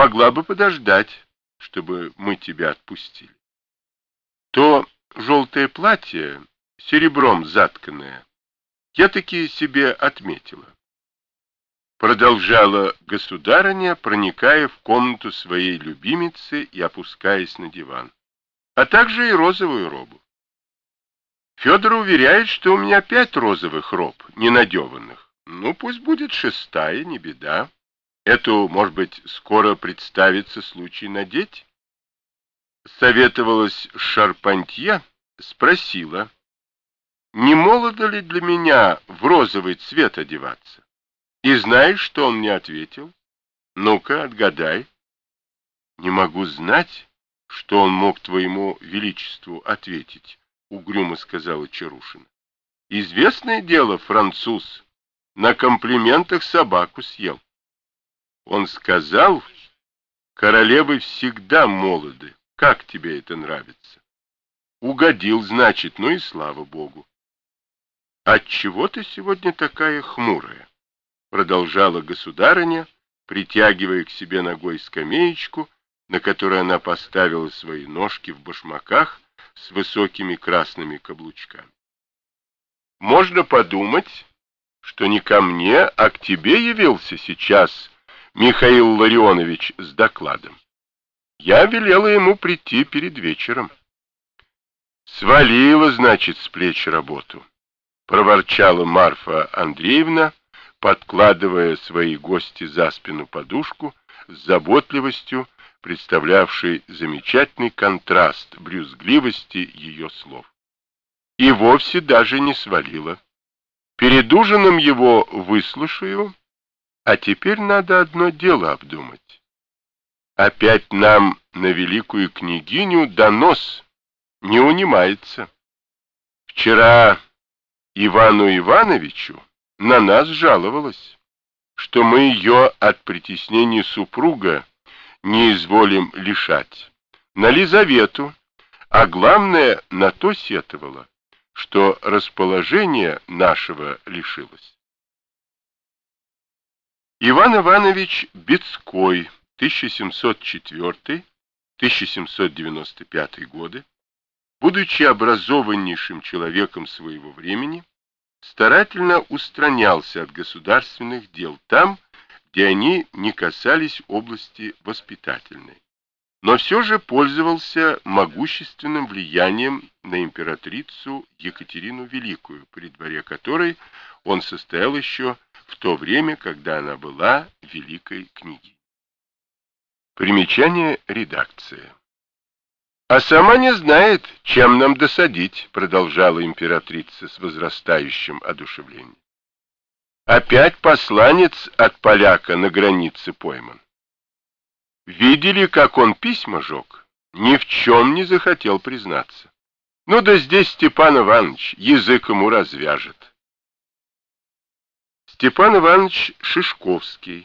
могла бы подождать, чтобы мы тебя отпустили. То желтое платье, серебром затканное, я таки себе отметила. Продолжала государыня, проникая в комнату своей любимицы и опускаясь на диван, а также и розовую робу. Федор уверяет, что у меня 5 розовых роб, ненадеванных. Ну, пусть будет 6-я, не беда. Эту, может быть, скоро представится случай надеть. Советовалась с Шарпантье, спросила, не молодо ли для меня в розовый цвет одеваться? И знаешь, что он мне ответил? Ну-ка, отгадай. Не могу знать, что он мог твоему величеству ответить, угрюмо сказала Чарушина. Известное дело, француз, на комплиментах собаку съел. Он сказал, королевы всегда молоды. Как тебе это нравится? Угодил, значит, ну и слава богу. Отчего ты сегодня такая хмурая? Продолжала государыня, притягивая к себе ногой скамеечку, на которой она поставила свои ножки в башмаках с высокими красными каблучками. Можно подумать, что не ко мне, а к тебе явился сейчас Михаил Ларионович с докладом. Я велела ему прийти перед вечером. Свалила, значит, с плеч работу, проворчала Марфа Андреевна, подкладывая своей гости за спину подушку с заботливостью, представлявшей замечательный контраст брюзгливости ее слов. И вовсе даже не свалила. Перед ужином его выслушаю, а теперь надо одно дело обдумать. Опять нам на великую княгиню донос не унимается. Вчера Ивану Ивановичу на нас жаловалась, что мы ее от притеснения супруга не изволим лишать, на Лизавету, а главное, на то сетовала, что расположение нашего лишилось. Иван Иванович Бецкой, 1704-1795 годы, будучи образованнейшим человеком своего времени, старательно устранялся от государственных дел там, где они не касались области воспитательной, но все же пользовался могущественным влиянием на императрицу Екатерину Великую, при дворе которой он состоял еще в то время, когда она была великой княгиней. Примечание редакции. «А сама не знает, чем нам досадить», — продолжала императрица с возрастающим одушевлением. «Опять посланец от поляка на границе пойман. Видели, как он письма жег? Ни в чем не захотел признаться. Ну да здесь Степан Иванович язык ему развяжет». Степан Иванович Шишковский,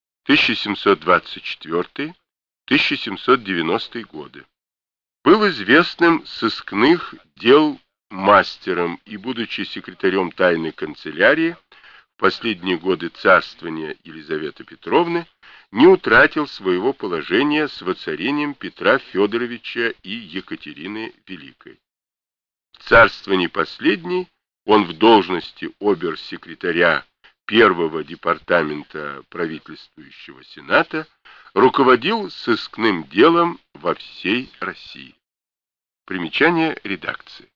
1724-1790 годы. Был известным сыскных дел мастером и, будучи секретарем тайной канцелярии, в последние годы царствования Елизаветы Петровны не утратил своего положения с воцарением Петра Федоровича и Екатерины Великой. В царствовании последней он в должности обер-секретаря Первого департамента правительствующего Сената руководил сыскным делом во всей России. Примечание редакции.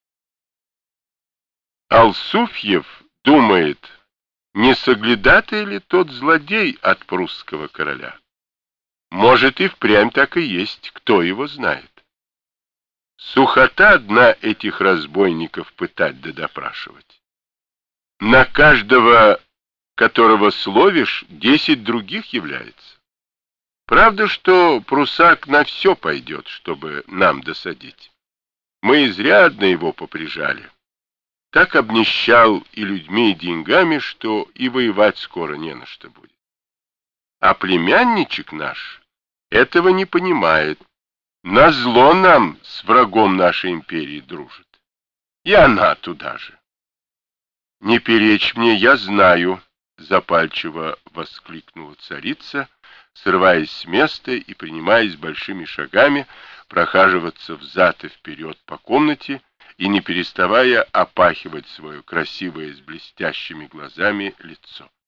Алсуфьев думает, не соглядатый ли тот злодей от прусского короля? Может, и впрямь так и есть, кто его знает. Сухота одна этих разбойников пытать да допрашивать. На каждого, которого словишь, 10 других является. Правда, что прусак на все пойдет, чтобы нам досадить. Мы изрядно его поприжали. Так обнищал и людьми, и деньгами, что и воевать скоро не на что будет. А племянничек наш этого не понимает. Назло нам с врагом нашей империи дружит. И она туда же. Не перечь мне, я знаю, запальчиво воскликнула царица, срываясь с места и принимаясь большими шагами прохаживаться взад и вперед по комнате и не переставая опахивать свое красивое с блестящими глазами лицо.